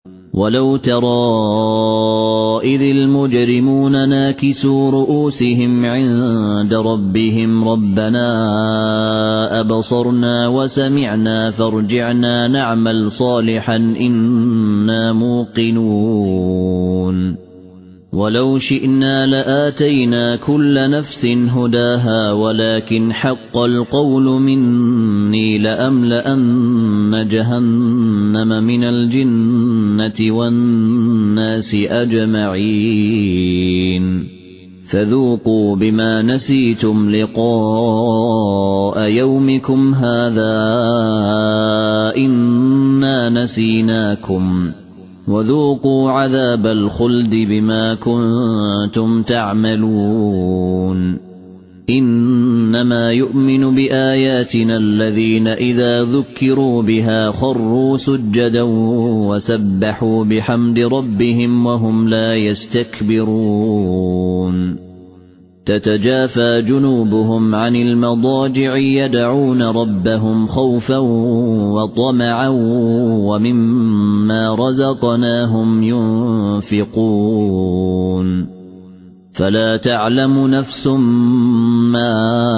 ولو ترى إذ المجرمون ناكسوا رؤوسهم عند ربهم ربنا أبصرنا وسمعنا فارجعنا نعمل صالحا إنا موقنون ولو شئنا لآتينا كل نفس هداها ولكن حق القول مني لأملأن جهنم من الجنة والناس أجمعين فذوقوا بما نسيتم لقاء يومكم هذا إنا نسيناكم وذوقوا عذاب الخلد بما كنتم تعملون إنما يؤمن بآياتنا الذين إذا ذكروا بها خروا سجدا وسبحوا بحمد ربهم وهم لا يستكبرون تتجافى جنوبهم عن المضاجع يدعون ربهم خوفا وطمعا ومما رزقناهم ينفقون فلا تعلم نفس ما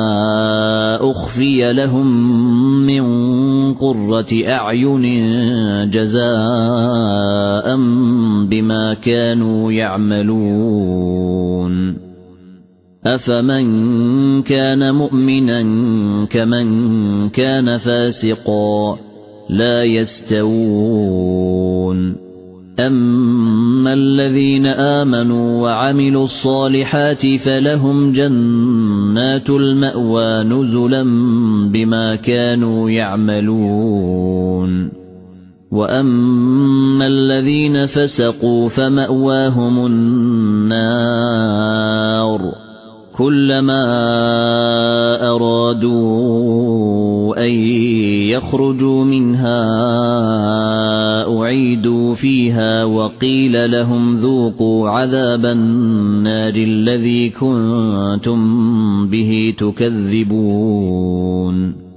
أخفي لهم من قرة أعين جزاء بما كانوا يعملون أفمن كان مؤمنا كمن كان فاسقا لا يستوون أما الذين آمنوا وعملوا الصالحات فلهم جنات المأوى نزلا بما كانوا يعملون وأما الذين فسقوا فمأواهم النار كلما أرادوا أن يخرجوا منها أعيدوا فيها وقيل لهم ذوقوا عذاب النار الذي كنتم به تكذبون